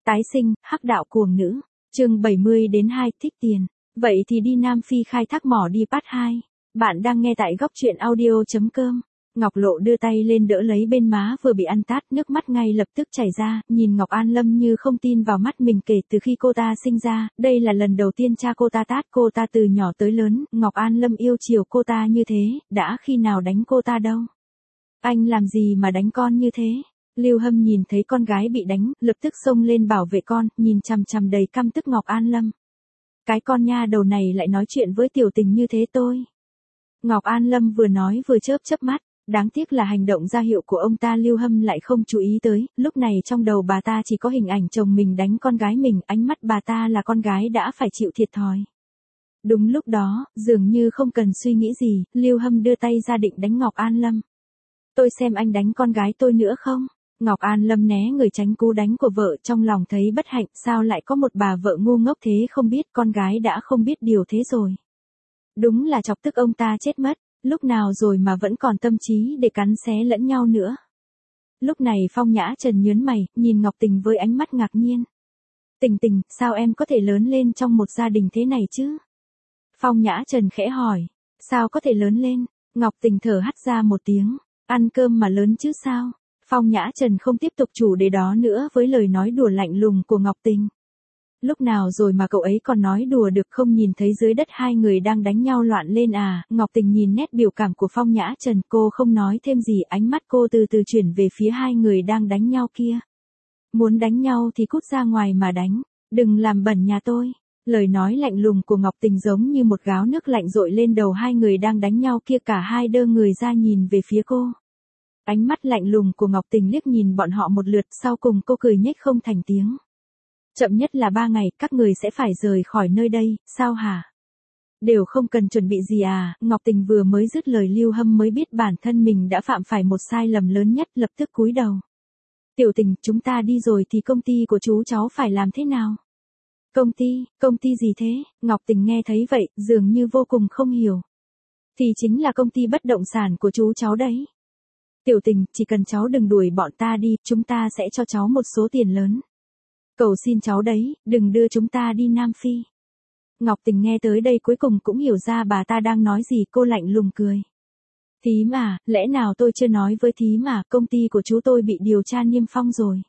Tái sinh, hắc đạo cuồng nữ. Chương 70 đến 2 thích tiền. Vậy thì đi Nam Phi khai thác mỏ đi part 2. Bạn đang nghe tại góc truyện audio.com. Ngọc Lộ đưa tay lên đỡ lấy bên má vừa bị ăn tát, nước mắt ngay lập tức chảy ra, nhìn Ngọc An Lâm như không tin vào mắt mình. Kể từ khi cô ta sinh ra, đây là lần đầu tiên cha cô ta tát cô ta từ nhỏ tới lớn. Ngọc An Lâm yêu chiều cô ta như thế, đã khi nào đánh cô ta đâu. Anh làm gì mà đánh con như thế? Lưu Hâm nhìn thấy con gái bị đánh, lập tức xông lên bảo vệ con, nhìn chằm chằm đầy căm tức Ngọc An Lâm. Cái con nha đầu này lại nói chuyện với Tiểu Tình như thế tôi. Ngọc An Lâm vừa nói vừa chớp chớp mắt, đáng tiếc là hành động ra hiệu của ông ta Lưu Hâm lại không chú ý tới, lúc này trong đầu bà ta chỉ có hình ảnh chồng mình đánh con gái mình, ánh mắt bà ta là con gái đã phải chịu thiệt thòi. Đúng lúc đó, dường như không cần suy nghĩ gì, Lưu Hâm đưa tay ra định đánh Ngọc An Lâm. Tôi xem anh đánh con gái tôi nữa không? Ngọc An Lâm né người tránh cú đánh của vợ, trong lòng thấy bất hạnh, sao lại có một bà vợ ngu ngốc thế, không biết con gái đã không biết điều thế rồi. Đúng là chọc tức ông ta chết mất, lúc nào rồi mà vẫn còn tâm trí để cắn xé lẫn nhau nữa. Lúc này Phong Nhã Trần nhớn mày, nhìn Ngọc Tình với ánh mắt ngạc nhiên. Tình Tình, sao em có thể lớn lên trong một gia đình thế này chứ? Phong Nhã Trần khẽ hỏi, sao có thể lớn lên? Ngọc Tình thở hắt ra một tiếng, ăn cơm mà lớn chứ sao? Phong Nhã Trần không tiếp tục chủ đề đó nữa với lời nói đùa lạnh lùng của Ngọc Tình. Lúc nào rồi mà cậu ấy còn nói đùa được, không nhìn thấy dưới đất hai người đang đánh nhau loạn lên à? Ngọc Tình nhìn nét biểu cảm của Phong Nhã Trần, cô không nói thêm gì, ánh mắt cô từ từ chuyển về phía hai người đang đánh nhau kia. Muốn đánh nhau thì cút ra ngoài mà đánh, đừng làm bẩn nhà tôi. Lời nói lạnh lùng của Ngọc Tình giống như một gáo nước lạnh dội lên đầu hai người đang đánh nhau kia, cả hai đơ người ra nhìn về phía cô. Ánh mắt lạnh lùng của Ngọc Tình liếc nhìn bọn họ một lượt, sau cùng cô cười nhếch không thành tiếng. Chậm nhất là 3 ngày, các người sẽ phải rời khỏi nơi đây, sao hả? Đều không cần chuẩn bị gì à? Ngọc Tình vừa mới dứt lời, Lưu Hâm mới biết bản thân mình đã phạm phải một sai lầm lớn nhất, lập tức cúi đầu. Tiểu Tình, chúng ta đi rồi thì công ty của chú cháu phải làm thế nào? Công ty gì thế? Ngọc Tình nghe thấy vậy, dường như vô cùng không hiểu. Thì chính là công ty bất động sản của chú cháu đấy. Tiểu Tình, chỉ cần cháu đừng đuổi bọn ta đi, chúng ta sẽ cho cháu một số tiền lớn. Cầu xin cháu đấy, đừng đưa chúng ta đi Nam Phi. Ngọc Tình nghe tới đây cuối cùng cũng hiểu ra bà ta đang nói gì, cô lạnh lùng cười. Thím à, lẽ nào tôi chưa nói với thím à, công ty của chú tôi bị điều tra niêm phong rồi.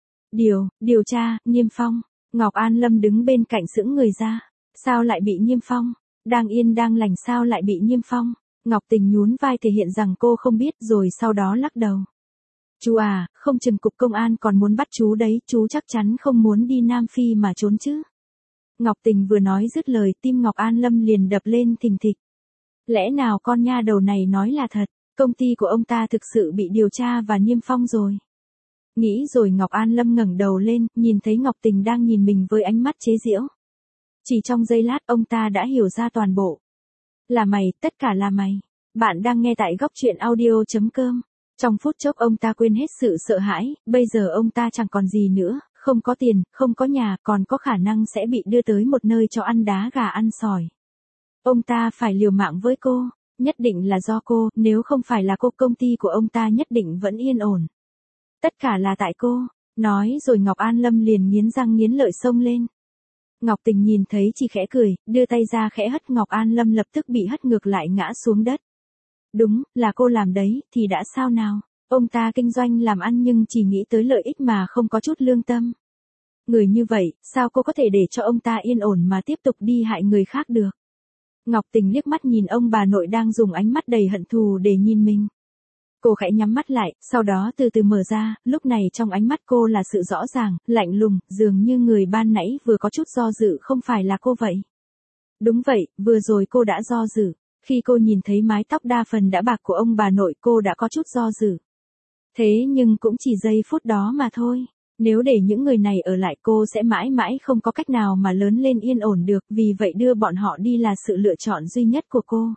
Điều tra, niêm phong. Ngọc An Lâm đứng bên cạnh sững người ra. Sao lại bị niêm phong? Đang yên đang lành sao lại bị niêm phong? Ngọc Tình nhún vai thể hiện rằng cô không biết, rồi sau đó lắc đầu. Chú à, không chừng cục công an còn muốn bắt chú đấy, chú chắc chắn không muốn đi Nam Phi mà trốn chứ. Ngọc Tình vừa nói dứt lời, tim Ngọc An Lâm liền đập lên thình thịch. Lẽ nào con nha đầu này nói là thật, công ty của ông ta thực sự bị điều tra và niêm phong rồi. Nghĩ rồi Ngọc An Lâm ngẩng đầu lên, nhìn thấy Ngọc Tình đang nhìn mình với ánh mắt chế giễu. Chỉ trong giây lát ông ta đã hiểu ra toàn bộ. Là mày, tất cả là mày. Bạn đang nghe tại góc truyện audio.com. Trong phút chốc ông ta quên hết sự sợ hãi, bây giờ ông ta chẳng còn gì nữa, không có tiền, không có nhà, còn có khả năng sẽ bị đưa tới một nơi cho ăn đá gà ăn sỏi. Ông ta phải liều mạng với cô, nhất định là do cô, nếu không phải là cô, công ty của ông ta nhất định vẫn yên ổn. Tất cả là tại cô, nói rồi Ngọc An Lâm liền nghiến răng nghiến lợi xông lên. Ngọc Tình nhìn thấy chỉ khẽ cười, đưa tay ra khẽ hất, Ngọc An Lâm lập tức bị hất ngược lại ngã xuống đất. Đúng, là cô làm đấy, thì đã sao nào? Ông ta kinh doanh làm ăn nhưng chỉ nghĩ tới lợi ích mà không có chút lương tâm. Người như vậy, sao cô có thể để cho ông ta yên ổn mà tiếp tục đi hại người khác được? Ngọc Tình liếc mắt nhìn ông bà nội đang dùng ánh mắt đầy hận thù để nhìn mình. Cô khẽ nhắm mắt lại, sau đó từ từ mở ra, lúc này trong ánh mắt cô là sự rõ ràng, lạnh lùng, dường như người ban nãy vừa có chút do dự không phải là cô vậy. Đúng vậy, vừa rồi cô đã do dự. Khi cô nhìn thấy mái tóc đa phần đã bạc của ông bà nội, cô đã có chút do dự. Thế nhưng cũng chỉ giây phút đó mà thôi. Nếu để những người này ở lại, cô sẽ mãi mãi không có cách nào mà lớn lên yên ổn được, vì vậy đưa bọn họ đi là sự lựa chọn duy nhất của cô.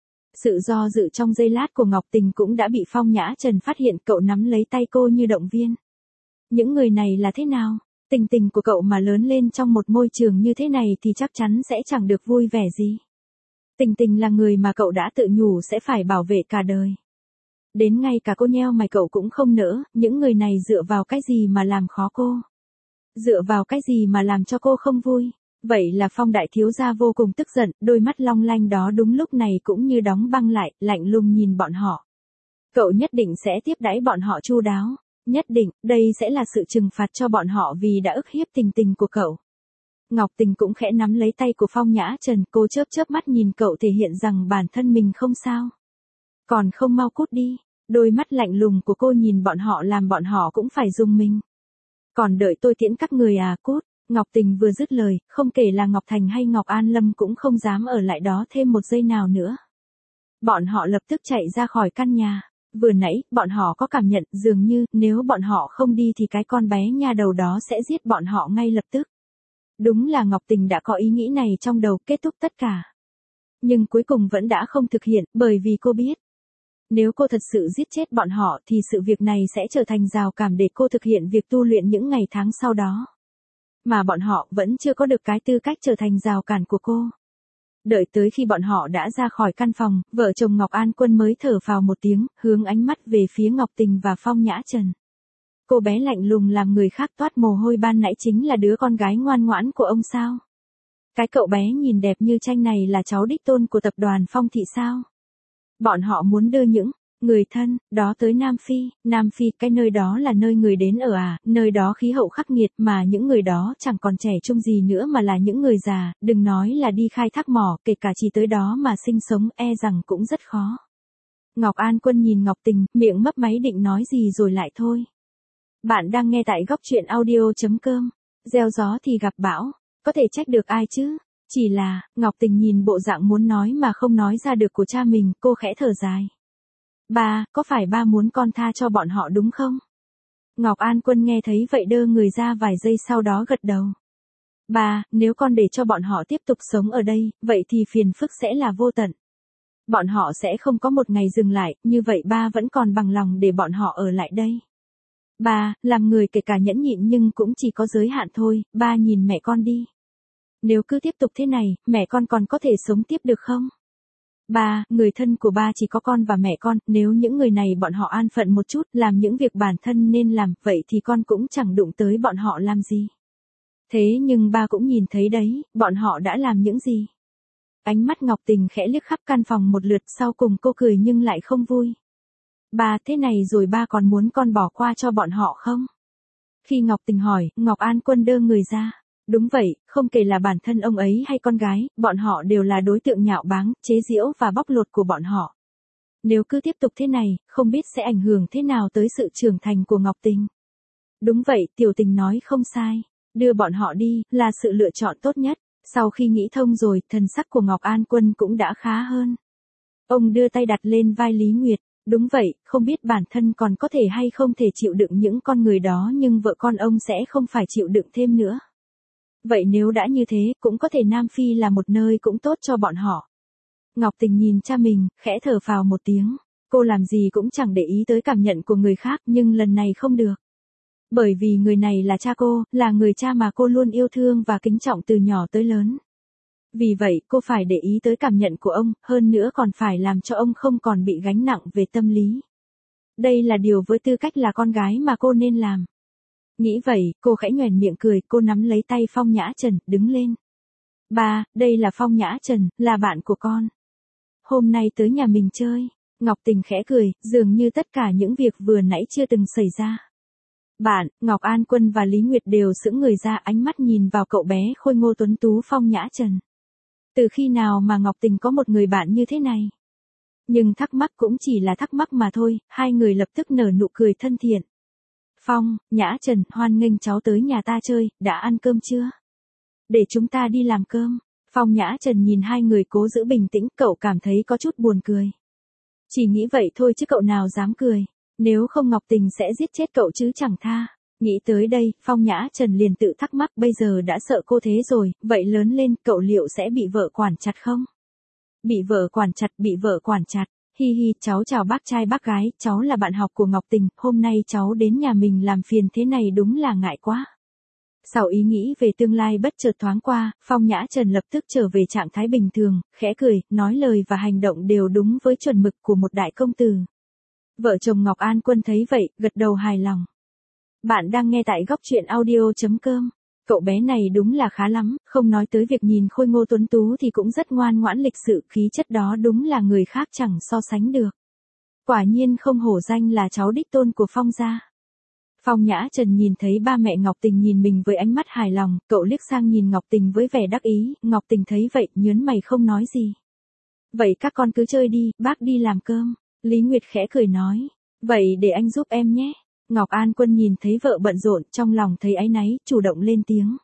Sự do dự trong giây lát của Ngọc Tình cũng đã bị Phong Nhã Trần phát hiện, cậu nắm lấy tay cô như động viên. Những người này là thế nào? Tình Tình của cậu mà lớn lên trong một môi trường như thế này thì chắc chắn sẽ chẳng được vui vẻ gì. Tình Tình là người mà cậu đã tự nhủ sẽ phải bảo vệ cả đời. Đến ngay cả cô nheo mày cậu cũng không nỡ, những người này dựa vào cái gì mà làm khó cô. Dựa vào cái gì mà làm cho cô không vui? Vậy là Phong đại thiếu gia vô cùng tức giận, đôi mắt long lanh đó đúng lúc này cũng như đóng băng lại, lạnh lùng nhìn bọn họ. Cậu nhất định sẽ tiếp đãi bọn họ chu đáo. Nhất định, đây sẽ là sự trừng phạt cho bọn họ vì đã ức hiếp Tình Tình của cậu. Ngọc Tình cũng khẽ nắm lấy tay của Phong Nhã Trần, cô chớp chớp mắt nhìn cậu thể hiện rằng bản thân mình không sao. Còn không mau cút đi. Đôi mắt lạnh lùng của cô nhìn bọn họ làm bọn họ cũng phải rùng mình. Còn đợi tôi tiễn các người à, cút. Ngọc Tình vừa dứt lời, không kể là Ngọc Thành hay Ngọc An Lâm cũng không dám ở lại đó thêm một giây nào nữa. Bọn họ lập tức chạy ra khỏi căn nhà. Vừa nãy, bọn họ có cảm nhận dường như nếu bọn họ không đi thì cái con bé nha đầu đó sẽ giết bọn họ ngay lập tức. Đúng là Ngọc Tình đã có ý nghĩ này trong đầu, kết thúc tất cả. Nhưng cuối cùng vẫn đã không thực hiện, bởi vì cô biết. Nếu cô thật sự giết chết bọn họ thì sự việc này sẽ trở thành rào cản để cô thực hiện việc tu luyện những ngày tháng sau đó. Mà bọn họ vẫn chưa có được cái tư cách trở thành rào cản của cô. Đợi tới khi bọn họ đã ra khỏi căn phòng, vợ chồng Ngọc An Quân mới thở phào một tiếng, hướng ánh mắt về phía Ngọc Tình và Phong Nhã Trần. Cô bé lạnh lùng làm người khác toát mồ hôi ban nãy chính là đứa con gái ngoan ngoãn của ông sao? Cái cậu bé nhìn đẹp như tranh này là cháu đích tôn của tập đoàn Phong Thị sao? Bọn họ muốn đưa những người thân đó tới Nam Phi. Nam Phi, cái nơi đó là nơi người đến ở à, nơi đó khí hậu khắc nghiệt mà những người đó chẳng còn trẻ trung gì nữa mà là những người già, đừng nói là đi khai thác mỏ, kể cả chỉ tới đó mà sinh sống rằng cũng rất khó. Ngọc An Quân nhìn Ngọc Tình, miệng mấp máy định nói gì rồi lại thôi. Bạn đang nghe tại góc truyện audio.com. Gieo gió thì gặp bão, có thể trách được ai chứ? Chỉ là, Ngọc Tình nhìn bộ dạng muốn nói mà không nói ra được của cha mình, cô khẽ thở dài. Ba, có phải ba muốn con tha cho bọn họ đúng không? Ngọc An Quân nghe thấy vậy đơ người ra vài giây sau đó gật đầu. Ba, nếu con để cho bọn họ tiếp tục sống ở đây, vậy thì phiền phức sẽ là vô tận. Bọn họ sẽ không có một ngày dừng lại, như vậy ba vẫn còn bằng lòng để bọn họ ở lại đây. Ba, làm người kể cả nhẫn nhịn nhưng cũng chỉ có giới hạn thôi, ba nhìn mẹ con đi. Nếu cứ tiếp tục thế này, mẹ con còn có thể sống tiếp được không? Ba, người thân của ba chỉ có con và mẹ con, nếu những người này bọn họ an phận một chút, làm những việc bản thân nên làm, vậy thì con cũng chẳng đụng tới bọn họ làm gì. Thế nhưng ba cũng nhìn thấy đấy, bọn họ đã làm những gì. Ánh mắt Ngọc Tình khẽ liếc khắp căn phòng một lượt, sau cùng cô cười nhưng lại không vui. Ba, thế này rồi ba còn muốn con bỏ qua cho bọn họ không? Khi Ngọc Tình hỏi, Ngọc An Quân đơ người ra. Đúng vậy, không kể là bản thân ông ấy hay con gái, bọn họ đều là đối tượng nhạo báng, chế giễu và bóc lột của bọn họ. Nếu cứ tiếp tục thế này, không biết sẽ ảnh hưởng thế nào tới sự trưởng thành của Ngọc Tình. Đúng vậy, Tiểu Tình nói không sai. Đưa bọn họ đi, là sự lựa chọn tốt nhất. Sau khi nghĩ thông rồi, thần sắc của Ngọc An Quân cũng đã khá hơn. Ông đưa tay đặt lên vai Lý Nguyệt. Đúng vậy, không biết bản thân còn có thể hay không thể chịu đựng những con người đó nhưng vợ con ông sẽ không phải chịu đựng thêm nữa. Vậy nếu đã như thế, cũng có thể Nam Phi là một nơi cũng tốt cho bọn họ. Ngọc Tình nhìn cha mình, khẽ thở phào một tiếng. Cô làm gì cũng chẳng để ý tới cảm nhận của người khác nhưng lần này không được. Bởi vì người này là cha cô, là người cha mà cô luôn yêu thương và kính trọng từ nhỏ tới lớn. Vì vậy, cô phải để ý tới cảm nhận của ông, hơn nữa còn phải làm cho ông không còn bị gánh nặng về tâm lý. Đây là điều với tư cách là con gái mà cô nên làm. Nghĩ vậy, cô khẽ nhoẻn miệng cười, cô nắm lấy tay Phong Nhã Trần, đứng lên. Ba, đây là Phong Nhã Trần, là bạn của con. Hôm nay tới nhà mình chơi. Ngọc Tình khẽ cười, dường như tất cả những việc vừa nãy chưa từng xảy ra. Bạn, Ngọc An Quân và Lý Nguyệt đều sững người ra, ánh mắt nhìn vào cậu bé khôi ngô tuấn tú Phong Nhã Trần. Từ khi nào mà Ngọc Tình có một người bạn như thế này? Nhưng thắc mắc cũng chỉ là thắc mắc mà thôi, hai người lập tức nở nụ cười thân thiện. Phong, Nhã Trần, hoan nghênh cháu tới nhà ta chơi, đã ăn cơm chưa? Để chúng ta đi làm cơm. Phong Nhã Trần nhìn hai người cố giữ bình tĩnh, cậu cảm thấy có chút buồn cười. Chỉ nghĩ vậy thôi chứ cậu nào dám cười. Nếu không Ngọc Tình sẽ giết chết cậu chứ chẳng tha. Nghĩ tới đây, Phong Nhã Trần liền tự thắc mắc bây giờ đã sợ cô thế rồi, vậy lớn lên cậu liệu sẽ bị vợ quản chặt không? Bị vợ quản chặt. Hi hi, cháu chào bác trai bác gái, cháu là bạn học của Ngọc Tình, hôm nay cháu đến nhà mình làm phiền thế này đúng là ngại quá. Sau ý nghĩ về tương lai bất chợt thoáng qua, Phong Nhã Trần lập tức trở về trạng thái bình thường, khẽ cười, nói lời và hành động đều đúng với chuẩn mực của một đại công tử. Vợ chồng Ngọc An Quân thấy vậy, gật đầu hài lòng. Bạn đang nghe tại góc truyện audio.com. Cậu bé này đúng là khá lắm, không nói tới việc nhìn khôi ngô tuấn tú thì cũng rất ngoan ngoãn lịch sự, khí chất đó đúng là người khác chẳng so sánh được. Quả nhiên không hổ danh là cháu đích tôn của Phong gia. Phong Nhã Trần nhìn thấy ba mẹ Ngọc Tình nhìn mình với ánh mắt hài lòng, cậu liếc sang nhìn Ngọc Tình với vẻ đắc ý, Ngọc Tình thấy vậy, nhớn mày không nói gì. Vậy các con cứ chơi đi, bác đi làm cơm. Lý Nguyệt khẽ cười nói. Vậy để anh giúp em nhé. Ngọc An Quân nhìn thấy vợ bận rộn, trong lòng thấy áy náy, chủ động lên tiếng.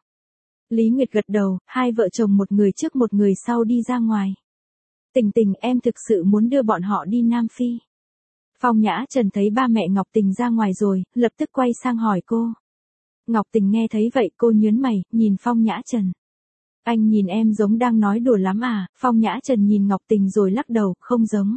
Lý Nguyệt gật đầu, hai vợ chồng một người trước một người sau đi ra ngoài. Tình Tình, em thực sự muốn đưa bọn họ đi Nam Phi. Phong Nhã Trần thấy ba mẹ Ngọc Tình ra ngoài rồi, lập tức quay sang hỏi cô. Ngọc Tình nghe thấy vậy cô nhớn mày, nhìn Phong Nhã Trần. Anh nhìn em giống đang nói đùa lắm à? Phong Nhã Trần nhìn Ngọc Tình rồi lắc đầu, không giống.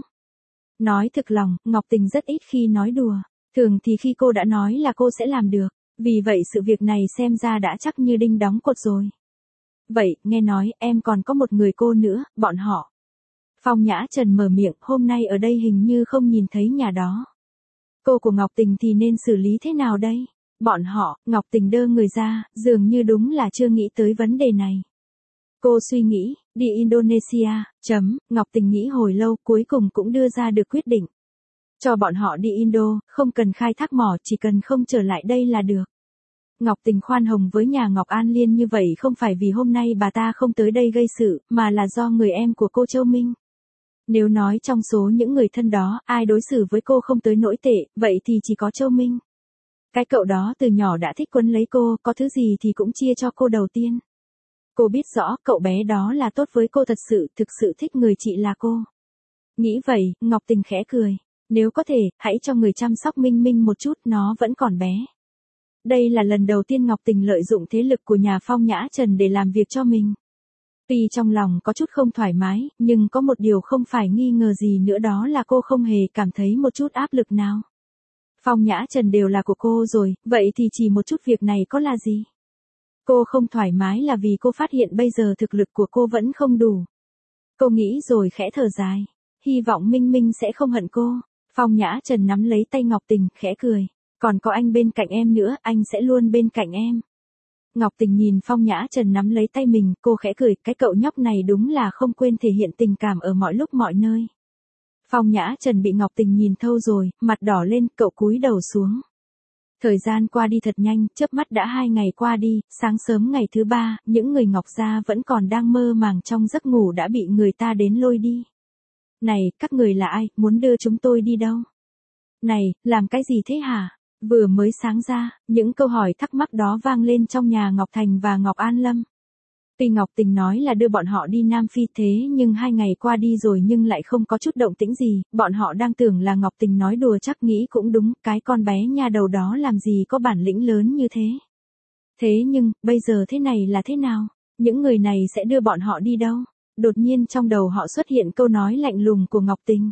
Nói thực lòng, Ngọc Tình rất ít khi nói đùa. Thường thì khi cô đã nói là cô sẽ làm được. Vì vậy sự việc này xem ra đã chắc như đinh đóng cột rồi. Vậy, nghe nói, em còn có một người cô nữa, bọn họ. Phong Nhã Trần mở miệng, hôm nay ở đây hình như không nhìn thấy nhà đó. Cô của Ngọc Tình thì nên xử lý thế nào đây? Bọn họ, Ngọc Tình đơ người ra, dường như đúng là chưa nghĩ tới vấn đề này. Cô suy nghĩ, đi Indonesia, Ngọc Tình nghĩ hồi lâu cuối cùng cũng đưa ra được quyết định. Cho bọn họ đi Indo, không cần khai thác mỏ, chỉ cần không trở lại đây là được. Ngọc Tình khoan hồng với nhà Ngọc An Liên như vậy không phải vì hôm nay bà ta không tới đây gây sự, mà là do người em của cô Châu Minh. Nếu nói trong số những người thân đó, ai đối xử với cô không tới nỗi tệ, vậy thì chỉ có Châu Minh. Cái cậu đó từ nhỏ đã thích quấn lấy cô, có thứ gì thì cũng chia cho cô đầu tiên. Cô biết rõ cậu bé đó là tốt với cô thật sự, thực sự thích người chị là cô. Nghĩ vậy, Ngọc Tình khẽ cười. Nếu có thể, hãy cho người chăm sóc Minh Minh một chút, nó vẫn còn bé. Đây là lần đầu tiên Ngọc Tình lợi dụng thế lực của nhà Phong Nhã Trần để làm việc cho mình. Tuy trong lòng có chút không thoải mái, nhưng có một điều không phải nghi ngờ gì nữa, đó là cô không hề cảm thấy một chút áp lực nào. Phong Nhã Trần đều là của cô rồi, vậy thì chỉ một chút việc này có là gì? Cô không thoải mái là vì cô phát hiện bây giờ thực lực của cô vẫn không đủ. Cô nghĩ rồi khẽ thở dài. Hy vọng Minh Minh sẽ không hận cô. Phong Nhã Trần nắm lấy tay Ngọc Tình, khẽ cười. Còn có anh bên cạnh em nữa, anh sẽ luôn bên cạnh em. Ngọc Tình nhìn Phong Nhã Trần nắm lấy tay mình, cô khẽ cười, cái cậu nhóc này đúng là không quên thể hiện tình cảm ở mọi lúc mọi nơi. Phong Nhã Trần bị Ngọc Tình nhìn thâu rồi, mặt đỏ lên, cậu cúi đầu xuống. Thời gian qua đi thật nhanh, chớp mắt đã 2 ngày qua đi, sáng sớm ngày thứ 3, những người Ngọc gia vẫn còn đang mơ màng trong giấc ngủ đã bị người ta đến lôi đi. Này, các người là ai, muốn đưa chúng tôi đi đâu? Này, làm cái gì thế hả? Vừa mới sáng ra, những câu hỏi thắc mắc đó vang lên trong nhà Ngọc Thành và Ngọc An Lâm. Tuy Ngọc Tình nói là đưa bọn họ đi Nam Phi thế nhưng 2 ngày qua đi rồi nhưng lại không có chút động tĩnh gì, bọn họ đang tưởng là Ngọc Tình nói đùa, chắc nghĩ cũng đúng, cái con bé nha đầu đó làm gì có bản lĩnh lớn như thế. Thế nhưng, bây giờ thế này là thế nào? Những người này sẽ đưa bọn họ đi đâu? Đột nhiên trong đầu họ xuất hiện câu nói lạnh lùng của Ngọc Tình.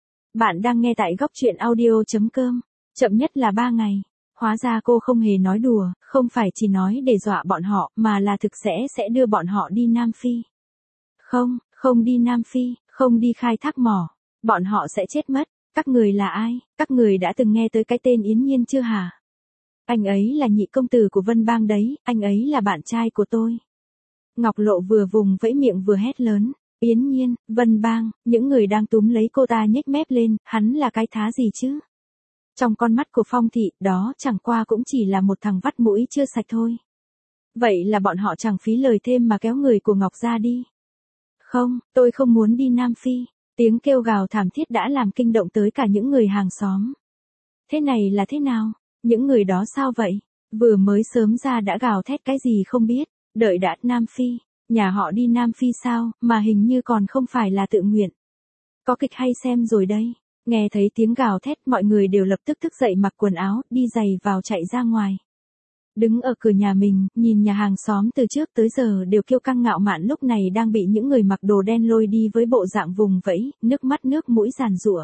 Bạn đang nghe tại góc truyện audio.com, chậm nhất là 3 ngày. Hóa ra cô không hề nói đùa, không phải chỉ nói để dọa bọn họ, mà là thực sẽ đưa bọn họ đi Nam Phi. Không, không đi Nam Phi, không đi khai thác mỏ. Bọn họ sẽ chết mất. Các người là ai? Các người đã từng nghe tới cái tên Yến Nhiên chưa hả? Anh ấy là nhị công tử của Vân Bang đấy, anh ấy là bạn trai của tôi. Ngọc Lộ vừa vùng vẫy miệng vừa hét lớn. Yến Nhiên, Vân Bang, những người đang túm lấy cô ta nhếch mép lên, hắn là cái thá gì chứ? Trong con mắt của Phong Thị, đó chẳng qua cũng chỉ là một thằng vắt mũi chưa sạch thôi. Vậy là bọn họ chẳng phí lời thêm mà kéo người của Ngọc ra đi. Không, tôi không muốn đi Nam Phi. Tiếng kêu gào thảm thiết đã làm kinh động tới cả những người hàng xóm. Thế này là thế nào? Những người đó sao vậy? Vừa mới sớm ra đã gào thét cái gì không biết, đợi đã Nam Phi. Nhà họ đi Nam Phi sao, mà hình như còn không phải là tự nguyện. Có kịch hay xem rồi đây. Nghe thấy tiếng gào thét mọi người đều lập tức thức dậy mặc quần áo, đi giày vào chạy ra ngoài. Đứng ở cửa nhà mình, nhìn nhà hàng xóm từ trước tới giờ đều kiêu căng ngạo mạn lúc này đang bị những người mặc đồ đen lôi đi với bộ dạng vùng vẫy, nước mắt nước mũi giàn giụa.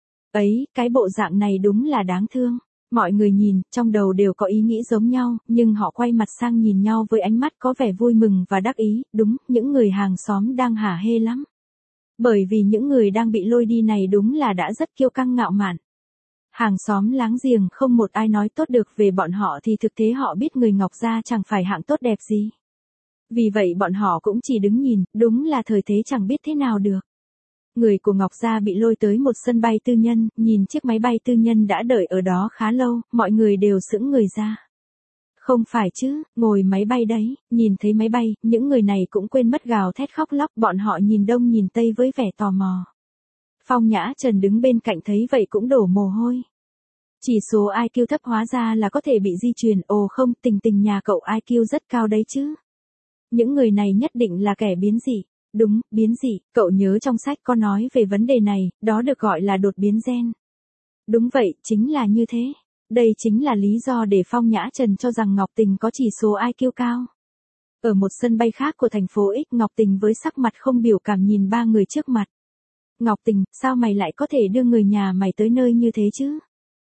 Ấy, cái bộ dạng này đúng là đáng thương. Mọi người nhìn, trong đầu đều có ý nghĩ giống nhau, nhưng họ quay mặt sang nhìn nhau với ánh mắt có vẻ vui mừng và đắc ý, đúng, những người hàng xóm đang hả hê lắm. Bởi vì những người đang bị lôi đi này đúng là đã rất kiêu căng ngạo mạn. Hàng xóm láng giềng không một ai nói tốt được về bọn họ thì thực tế họ biết người Ngọc gia chẳng phải hạng tốt đẹp gì. Vì vậy bọn họ cũng chỉ đứng nhìn, đúng là thời thế chẳng biết thế nào được. Người của Ngọc gia bị lôi tới một sân bay tư nhân, nhìn chiếc máy bay tư nhân đã đợi ở đó khá lâu, mọi người đều sững người ra. Không phải chứ, ngồi máy bay đấy, nhìn thấy máy bay, những người này cũng quên mất gào thét khóc lóc, bọn họ nhìn đông nhìn tây với vẻ tò mò. Phong Nhã Trần đứng bên cạnh thấy vậy cũng đổ mồ hôi. Chỉ số IQ thấp hóa ra là có thể bị di truyền, ồ không, Tình Tình nhà cậu IQ rất cao đấy chứ. Những người này nhất định là kẻ biến dị. Đúng, biến dị, cậu nhớ trong sách có nói về vấn đề này, đó được gọi là đột biến gen. Đúng vậy, chính là như thế. Đây chính là lý do để Phong Nhã Trần cho rằng Ngọc Tình có chỉ số IQ cao. Ở một sân bay khác của thành phố X, Ngọc Tình với sắc mặt không biểu cảm nhìn ba người trước mặt. Ngọc Tình, sao mày lại có thể đưa người nhà mày tới nơi như thế chứ?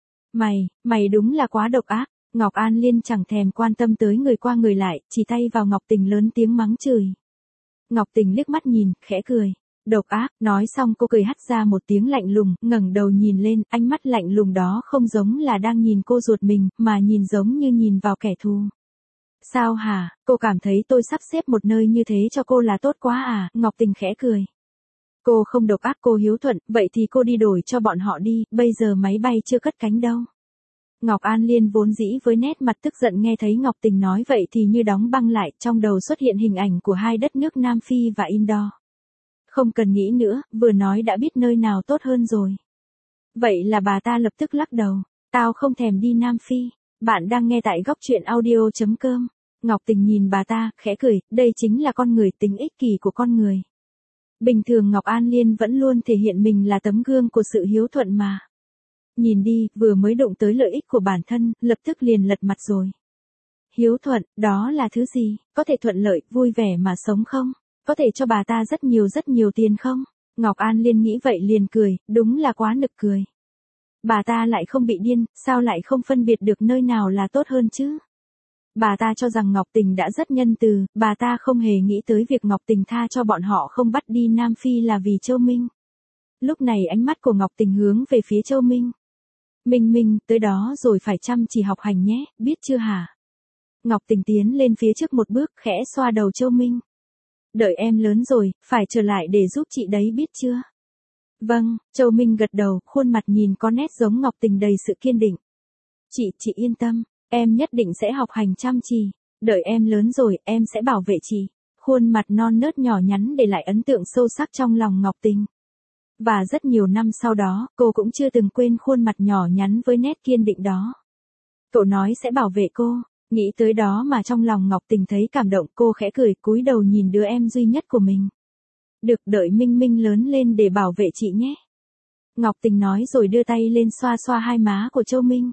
Mày đúng là quá độc ác. Ngọc An Liên chẳng thèm quan tâm tới người qua người lại, chỉ tay vào Ngọc Tình lớn tiếng mắng chửi. Ngọc Tình liếc mắt nhìn, khẽ cười. Độc ác, nói xong cô cười hắt ra một tiếng lạnh lùng, ngẩng đầu nhìn lên, ánh mắt lạnh lùng đó không giống là đang nhìn cô ruột mình, mà nhìn giống như nhìn vào kẻ thù. Sao hả, cô cảm thấy tôi sắp xếp một nơi như thế cho cô là tốt quá à, Ngọc Tình khẽ cười. Cô không độc ác, cô hiếu thuận, vậy thì cô đi đổi cho bọn họ đi, bây giờ máy bay chưa cất cánh đâu. Ngọc An Liên vốn dĩ với nét mặt tức giận nghe thấy Ngọc Tình nói vậy thì như đóng băng lại, trong đầu xuất hiện hình ảnh của hai đất nước Nam Phi và Indo. Không cần nghĩ nữa, vừa nói đã biết nơi nào tốt hơn rồi. Vậy là bà ta lập tức lắc đầu, tao không thèm đi Nam Phi. Bạn đang nghe tại góc truyện audio.com. Ngọc Tình nhìn bà ta, khẽ cười, đây chính là con người, tính ích kỷ của con người. Bình thường Ngọc An Liên vẫn luôn thể hiện mình là tấm gương của sự hiếu thuận mà. Nhìn đi, vừa mới đụng tới lợi ích của bản thân, lập tức liền lật mặt rồi. Hiếu thuận, đó là thứ gì? Có thể thuận lợi, vui vẻ mà sống không? Có thể cho bà ta rất nhiều tiền không? Ngọc An Liên nghĩ vậy liền cười, đúng là quá nực cười. Bà ta lại không bị điên, sao lại không phân biệt được nơi nào là tốt hơn chứ? Bà ta cho rằng Ngọc Tình đã rất nhân từ, bà ta không hề nghĩ tới việc Ngọc Tình tha cho bọn họ không bắt đi Nam Phi là vì Châu Minh. Lúc này ánh mắt của Ngọc Tình hướng về phía Châu Minh. Minh, tới đó rồi phải chăm chỉ học hành nhé, biết chưa hả? Ngọc Tình tiến lên phía trước một bước, khẽ xoa đầu Châu Minh. Đợi em lớn rồi, phải trở lại để giúp chị đấy biết chưa? Vâng, Châu Minh gật đầu, khuôn mặt nhìn có nét giống Ngọc Tình đầy sự kiên định. Chị yên tâm, em nhất định sẽ học hành chăm chỉ. Đợi em lớn rồi, em sẽ bảo vệ chị. Khuôn mặt non nớt nhỏ nhắn để lại ấn tượng sâu sắc trong lòng Ngọc Tình. Và rất nhiều năm sau đó, cô cũng chưa từng quên khuôn mặt nhỏ nhắn với nét kiên định đó. Cậu nói sẽ bảo vệ cô, nghĩ tới đó mà trong lòng Ngọc Tình thấy cảm động, cô khẽ cười, cúi đầu nhìn đứa em duy nhất của mình. Được, đợi Minh lớn lên để bảo vệ chị nhé. Ngọc Tình nói rồi đưa tay lên xoa xoa hai má của Châu Minh.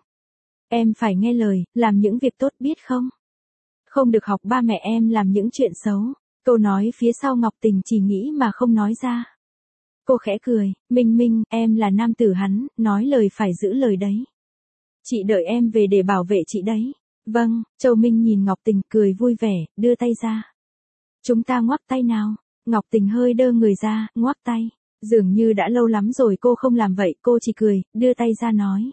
Em phải nghe lời, làm những việc tốt biết không? Không được học ba mẹ em làm những chuyện xấu. Câu nói phía sau Ngọc Tình chỉ nghĩ mà không nói ra. Cô khẽ cười, Minh, em là nam tử hắn, nói lời phải giữ lời đấy. Chị đợi em về để bảo vệ chị đấy. Vâng, Châu Minh nhìn Ngọc Tình cười vui vẻ, đưa tay ra. Chúng ta ngoắc tay nào. Ngọc Tình hơi đơ người ra, ngoắc tay. Dường như đã lâu lắm rồi cô không làm vậy, cô chỉ cười, đưa tay ra nói.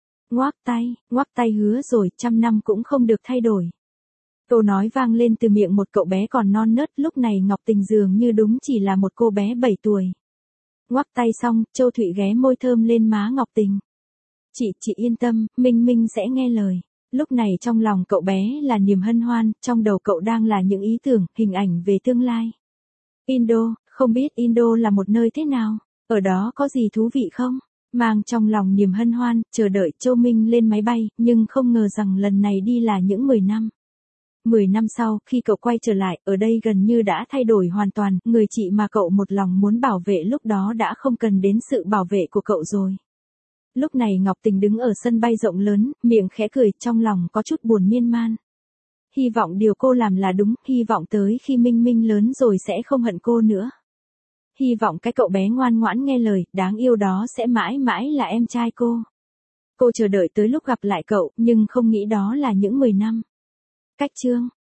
Ngoắc tay hứa rồi, 100 năm cũng không được thay đổi. Câu nói vang lên từ miệng một cậu bé còn non nớt, lúc này Ngọc Tình dường như đúng chỉ là một cô bé 7 tuổi. Ngoắc tay xong, Châu Thụy ghé môi thơm lên má Ngọc Tình. Chị yên tâm, Minh sẽ nghe lời. Lúc này trong lòng cậu bé là niềm hân hoan, trong đầu cậu đang là những ý tưởng, hình ảnh về tương lai. Indo, không biết Indo là một nơi thế nào, ở đó có gì thú vị không? Mang trong lòng niềm hân hoan, chờ đợi Châu Minh lên máy bay, nhưng không ngờ rằng lần này đi là những 10 năm. 10 năm sau, khi cậu quay trở lại, ở đây gần như đã thay đổi hoàn toàn, người chị mà cậu một lòng muốn bảo vệ lúc đó đã không cần đến sự bảo vệ của cậu rồi. Lúc này Ngọc Tình đứng ở sân bay rộng lớn, miệng khẽ cười, trong lòng có chút buồn miên man. Hy vọng điều cô làm là đúng, hy vọng tới khi Minh lớn rồi sẽ không hận cô nữa. Hy vọng cái cậu bé ngoan ngoãn nghe lời, đáng yêu đó sẽ mãi mãi là em trai cô. Cô chờ đợi tới lúc gặp lại cậu, nhưng không nghĩ đó là những 10 năm. Cách chương